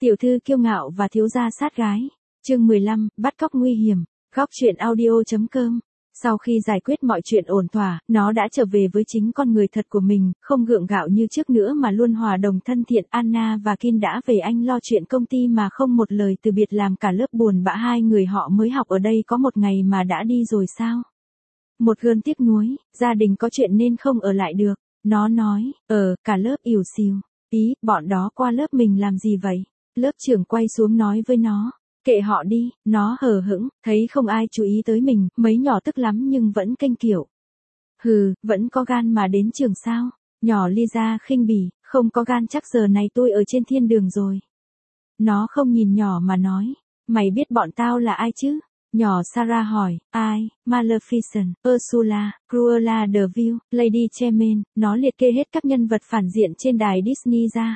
Tiểu thư kiêu ngạo và thiếu gia sát gái. Chương 15, bắt cóc nguy hiểm. Góc truyện audio.com. Sau khi giải quyết mọi chuyện ổn thỏa, nó đã trở về với chính con người thật của mình, không gượng gạo như trước nữa mà luôn hòa đồng thân thiện. Anna và Kin đã về Anh lo chuyện công ty mà không một lời từ biệt, làm cả lớp buồn bã. Hai người họ mới học ở đây có một ngày mà đã đi rồi sao? Một gơn tiếc nuối, gia đình có chuyện nên không ở lại được. Nó nói, cả lớp ỉu xìu. Ý, bọn đó qua lớp mình làm gì vậy? Lớp trưởng quay xuống nói với nó. Kệ họ đi, nó hờ hững, thấy không ai chú ý tới mình, mấy nhỏ tức lắm nhưng vẫn kênh kiểu. Hừ, vẫn có gan mà đến trường sao? Nhỏ Lisa khinh bỉ, không có gan chắc giờ này tôi ở trên thiên đường rồi. Nó không nhìn nhỏ mà nói, mày biết bọn tao là ai chứ? Nhỏ Sarah hỏi, ai? Maleficent, Ursula, Cruella de Vil, Lady Tremaine. Nó liệt kê hết các nhân vật phản diện trên đài Disney ra.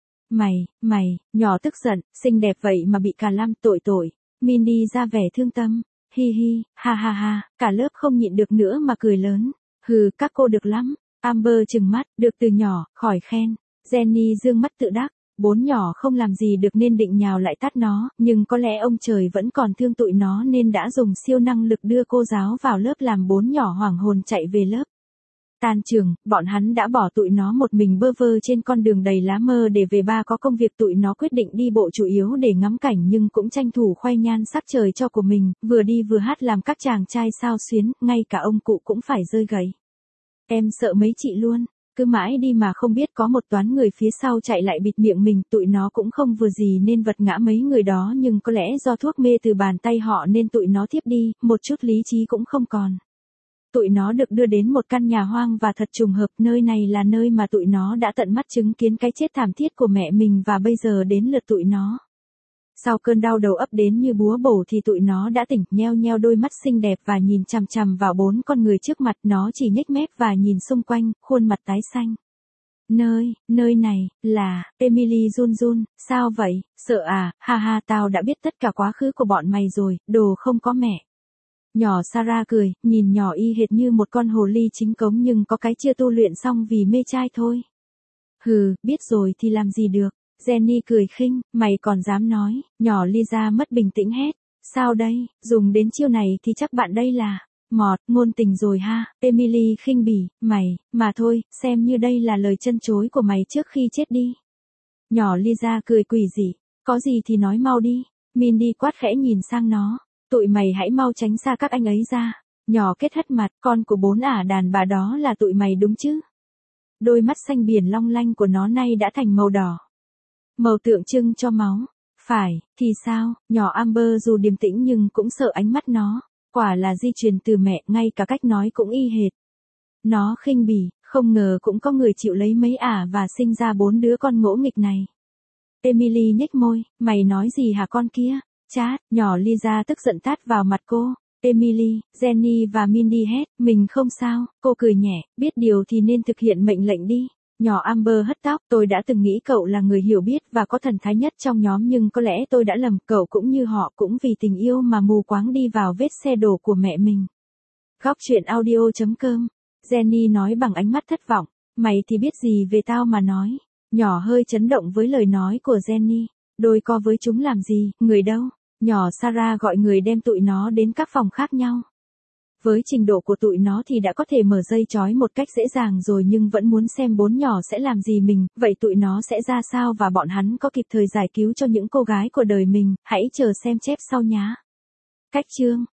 Mày, nhỏ tức giận, xinh đẹp vậy mà bị cả lăm, tội. Mindy ra vẻ thương tâm. Hi hi, ha, cả lớp không nhịn được nữa mà cười lớn. Hừ, các cô được lắm. Amber trừng mắt, được từ nhỏ, khỏi khen. Jenny dương mắt tự đắc. Bốn nhỏ không làm gì được nên định nhào lại tát nó, nhưng có lẽ ông trời vẫn còn thương tụi nó nên đã dùng siêu năng lực đưa cô giáo vào lớp làm bốn nhỏ hoảng hồn chạy về lớp. Tan trường, bọn hắn đã bỏ tụi nó một mình bơ vơ trên con đường đầy lá mơ để về ba có công việc. Tụi nó quyết định đi bộ chủ yếu để ngắm cảnh nhưng cũng tranh thủ khoe nhan sắc trời cho của mình, vừa đi vừa hát làm các chàng trai xao xuyến, ngay cả ông cụ cũng phải rơi gậy. Em sợ mấy chị luôn. Cứ mãi đi mà không biết có một toán người phía sau chạy lại bịt miệng mình. Tụi nó cũng không vừa gì nên vật ngã mấy người đó, nhưng có lẽ do thuốc mê từ bàn tay họ nên tụi nó thiếp đi, một chút lý trí cũng không còn. Tụi nó được đưa đến một căn nhà hoang và thật trùng hợp, nơi này là nơi mà tụi nó đã tận mắt chứng kiến cái chết thảm thiết của mẹ mình và bây giờ đến lượt tụi nó. Sau cơn đau đầu ấp đến như búa bổ thì tụi nó đã tỉnh, nheo đôi mắt xinh đẹp và nhìn chằm chằm vào bốn con người trước mặt. Nó chỉ nhếch mép và nhìn xung quanh, khuôn mặt tái xanh. Nơi này, là, Emily run, sao vậy, sợ à, ha, tao đã biết tất cả quá khứ của bọn mày rồi, đồ không có mẹ. Nhỏ Sarah cười, nhìn nhỏ y hệt như một con hồ ly chính cống nhưng có cái chưa tu luyện xong vì mê trai thôi. Hừ, biết rồi thì làm gì được. Jenny cười khinh, mày còn dám nói. Nhỏ Lisa mất bình tĩnh hét. Sao đây, dùng đến chiêu này thì chắc bạn đây là mọt, ngôn tình rồi ha. Emily khinh bỉ, mà thôi, xem như đây là lời chân chối của mày trước khi chết đi. Nhỏ Lisa cười quỷ dị, có gì thì nói mau đi. Mindy quát khẽ nhìn sang nó. Tụi mày hãy mau tránh xa các anh ấy ra. Nhỏ kết hất mặt, con của bốn ả đàn bà đó là tụi mày đúng chứ? Đôi mắt xanh biển long lanh của nó nay đã thành màu đỏ. Màu tượng trưng cho máu. Phải, thì sao? Nhỏ Amber dù điềm tĩnh nhưng cũng sợ ánh mắt nó. Quả là di truyền từ mẹ, ngay cả cách nói cũng y hệt. Nó khinh bỉ, không ngờ cũng có người chịu lấy mấy ả và sinh ra bốn đứa con ngỗ nghịch này. Emily nhếch môi, mày nói gì hả con kia? Chát, nhỏ Lisa tức giận tát vào mặt cô. Emily, Jenny và Mindy hét, mình không sao. Cô cười nhẹ, biết điều thì nên thực hiện mệnh lệnh đi. Nhỏ Amber hất tóc, tôi đã từng nghĩ cậu là người hiểu biết và có thần thái nhất trong nhóm nhưng có lẽ tôi đã lầm, cậu cũng như họ cũng vì tình yêu mà mù quáng đi vào vết xe đổ của mẹ mình. Góc truyện audio.com. Jenny nói bằng ánh mắt thất vọng, mày thì biết gì về tao mà nói. Nhỏ hơi chấn động với lời nói của Jenny. Đôi co với chúng làm gì, người đâu? Nhỏ Sarah gọi người đem tụi nó đến các phòng khác nhau. Với trình độ của tụi nó thì đã có thể mở dây trói một cách dễ dàng rồi nhưng vẫn muốn xem bốn nhỏ sẽ làm gì mình, vậy tụi nó sẽ ra sao và bọn hắn có kịp thời giải cứu cho những cô gái của đời mình, hãy chờ xem chép sau nhá. Cách chương